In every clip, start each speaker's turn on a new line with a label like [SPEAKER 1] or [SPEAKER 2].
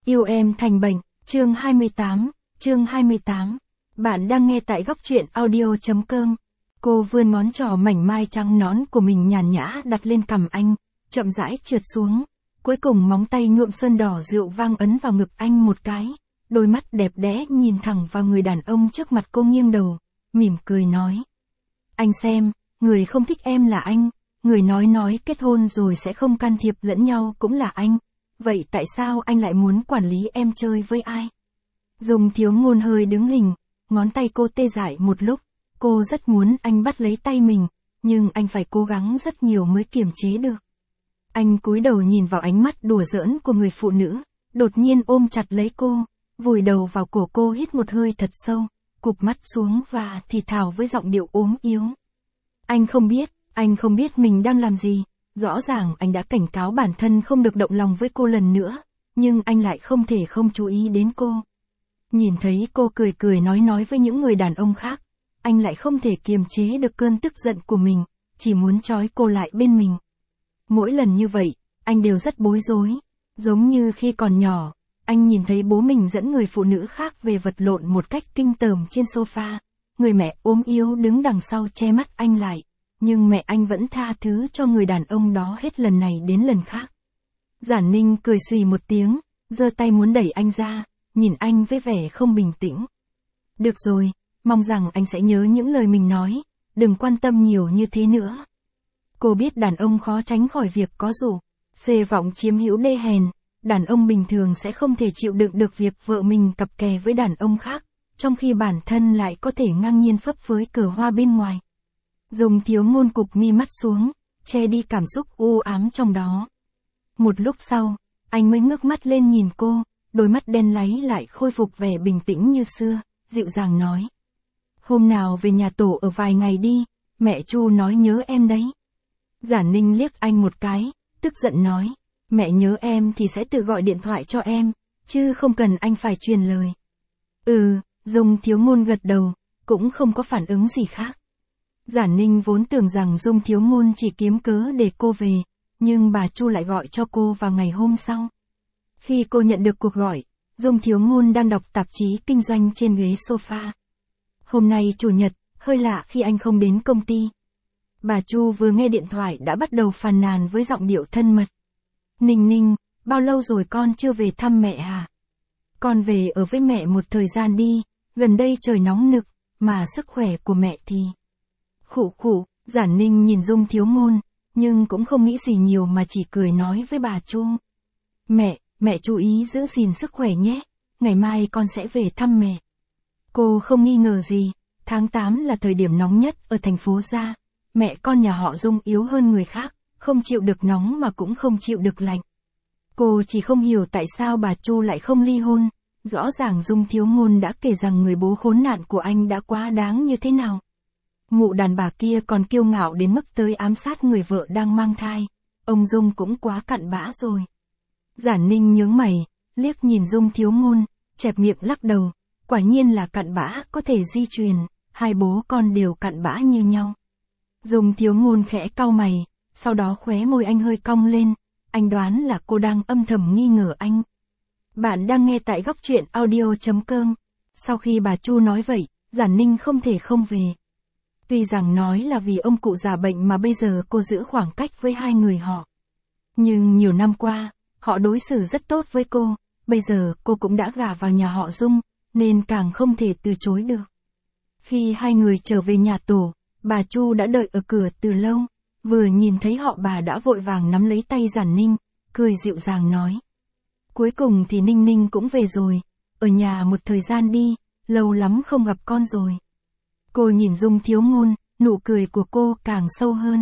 [SPEAKER 1] Yêu em thành bệnh, chương 28. Bạn đang nghe tại góc truyện audio.com. Cô vươn ngón trỏ mảnh mai trắng nõn của mình nhàn nhã đặt lên cằm anh, chậm rãi trượt xuống. Cuối cùng móng tay nhuộm sơn đỏ rượu vang ấn vào ngực anh một cái. Đôi mắt đẹp đẽ nhìn thẳng vào người đàn ông trước mặt cô nghiêng đầu, mỉm cười nói. Anh xem, người không thích em là anh, người nói kết hôn rồi sẽ không can thiệp lẫn nhau cũng là anh. Vậy tại sao anh lại muốn quản lý em chơi với ai? Dung Thiếu Ngôn hơi đứng hình, ngón tay cô tê dại một lúc, cô rất muốn anh bắt lấy tay mình, nhưng anh phải cố gắng rất nhiều mới kiềm chế được. Anh cúi đầu nhìn vào ánh mắt đùa giỡn của người phụ nữ, đột nhiên ôm chặt lấy cô, vùi đầu vào cổ cô hít một hơi thật sâu, cụp mắt xuống và thì thào với giọng điệu ốm yếu. Anh không biết mình đang làm gì. Rõ ràng anh đã cảnh cáo bản thân không được động lòng với cô lần nữa, nhưng anh lại không thể không chú ý đến cô. Nhìn thấy cô cười nói với những người đàn ông khác, anh lại không thể kiềm chế được cơn tức giận của mình, chỉ muốn trói cô lại bên mình. Mỗi lần như vậy, anh đều rất bối rối, giống như khi còn nhỏ, anh nhìn thấy bố mình dẫn người phụ nữ khác về vật lộn một cách kinh tởm trên sofa, người mẹ ốm yếu đứng đằng sau che mắt anh lại. Nhưng mẹ anh vẫn tha thứ cho người đàn ông đó hết lần này đến lần khác. Giản Ninh cười xùy một tiếng, giơ tay muốn đẩy anh ra, nhìn anh với vẻ không bình tĩnh. Được rồi, mong rằng anh sẽ nhớ những lời mình nói, đừng quan tâm nhiều như thế nữa. Cô biết đàn ông khó tránh khỏi việc có rủ, xê vọng chiếm hữu đê hèn, đàn ông bình thường sẽ không thể chịu đựng được việc vợ mình cặp kè với đàn ông khác, trong khi bản thân lại có thể ngang nhiên phấp phới cờ hoa bên ngoài. Dung Thiếu Ngôn cụp mi mắt xuống, che đi cảm xúc u ám trong đó. Một lúc sau, anh mới ngước mắt lên nhìn cô, đôi mắt đen láy lại khôi phục vẻ bình tĩnh như xưa, dịu dàng nói. Hôm nào về nhà tổ ở vài ngày đi, mẹ Chu nói nhớ em đấy. Giản Ninh liếc anh một cái, tức giận nói, mẹ nhớ em thì sẽ tự gọi điện thoại cho em, chứ không cần anh phải truyền lời. Dung Thiếu Ngôn gật đầu, cũng không có phản ứng gì khác. Giản Ninh vốn tưởng rằng Dung Thiếu Ngôn chỉ kiếm cớ để cô về, nhưng bà Chu lại gọi cho cô vào ngày hôm sau. Khi cô nhận được cuộc gọi, Dung Thiếu Ngôn đang đọc tạp chí kinh doanh trên ghế sofa. Hôm nay Chủ nhật, hơi lạ khi anh không đến công ty. Bà Chu vừa nghe điện thoại đã bắt đầu phàn nàn với giọng điệu thân mật. Ninh, bao lâu rồi con chưa về thăm mẹ hả? Con về ở với mẹ một thời gian đi, gần đây trời nóng nực, mà sức khỏe của mẹ thì... Khụ, Giản Ninh nhìn Dung Thiếu Ngôn, nhưng cũng không nghĩ gì nhiều mà chỉ cười nói với bà Chu. Mẹ chú ý giữ gìn sức khỏe nhé, ngày mai con sẽ về thăm mẹ. Cô không nghi ngờ gì, tháng 8 là thời điểm nóng nhất ở thành phố Gia, mẹ con nhà họ Dung yếu hơn người khác, không chịu được nóng mà cũng không chịu được lạnh. Cô chỉ không hiểu tại sao bà Chu lại không ly hôn, rõ ràng Dung Thiếu Ngôn đã kể rằng người bố khốn nạn của anh đã quá đáng như thế nào. Mụ đàn bà kia còn kiêu ngạo đến mức tới ám sát người vợ đang mang thai, ông Dung cũng quá cặn bã rồi. Giản Ninh nhướng mày, liếc nhìn Dung Thiếu Ngôn, chẹp miệng lắc đầu, quả nhiên là cặn bã có thể di truyền, hai bố con đều cặn bã như nhau. Dung Thiếu Ngôn khẽ cau mày, sau đó khóe môi anh hơi cong lên, anh đoán là cô đang âm thầm nghi ngờ anh. Bạn đang nghe tại góc truyện audio.com. Sau khi bà Chu nói vậy, Giản Ninh không thể không về. Tuy rằng nói là vì ông cụ già bệnh mà bây giờ cô giữ khoảng cách với hai người họ. Nhưng nhiều năm qua, họ đối xử rất tốt với cô, bây giờ cô cũng đã gả vào nhà họ Dung, nên càng không thể từ chối được. Khi hai người trở về nhà tổ, bà Chu đã đợi ở cửa từ lâu, vừa nhìn thấy họ bà đã vội vàng nắm lấy tay Giản Ninh, cười dịu dàng nói. Cuối cùng thì Ninh cũng về rồi, ở nhà một thời gian đi, lâu lắm không gặp con rồi. Cô nhìn Dung Thiếu Ngôn, nụ cười của cô càng sâu hơn.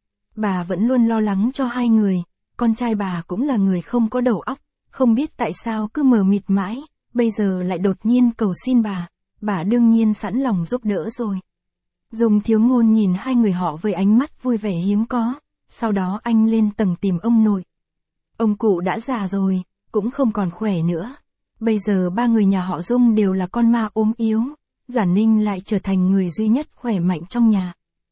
[SPEAKER 1] Bà vẫn luôn lo lắng cho hai người, con trai bà cũng là người không có đầu óc, không biết tại sao cứ mờ mịt mãi, bây giờ lại đột nhiên cầu xin bà đương nhiên sẵn lòng giúp đỡ rồi. Dung Thiếu Ngôn nhìn hai người họ với ánh mắt vui vẻ hiếm có, sau đó anh lên tầng tìm ông nội. Ông cụ đã già rồi, cũng không còn khỏe nữa. Bây giờ ba người nhà họ Dung đều là con ma ốm yếu. Giản Ninh lại trở thành người duy nhất khỏe mạnh trong nhà.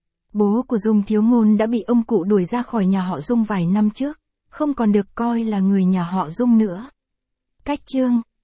[SPEAKER 1] Bố của Dung Thiếu Ngôn đã bị ông cụ đuổi ra khỏi nhà họ Dung vài năm trước, không còn được coi là người nhà họ Dung nữa. Cách chương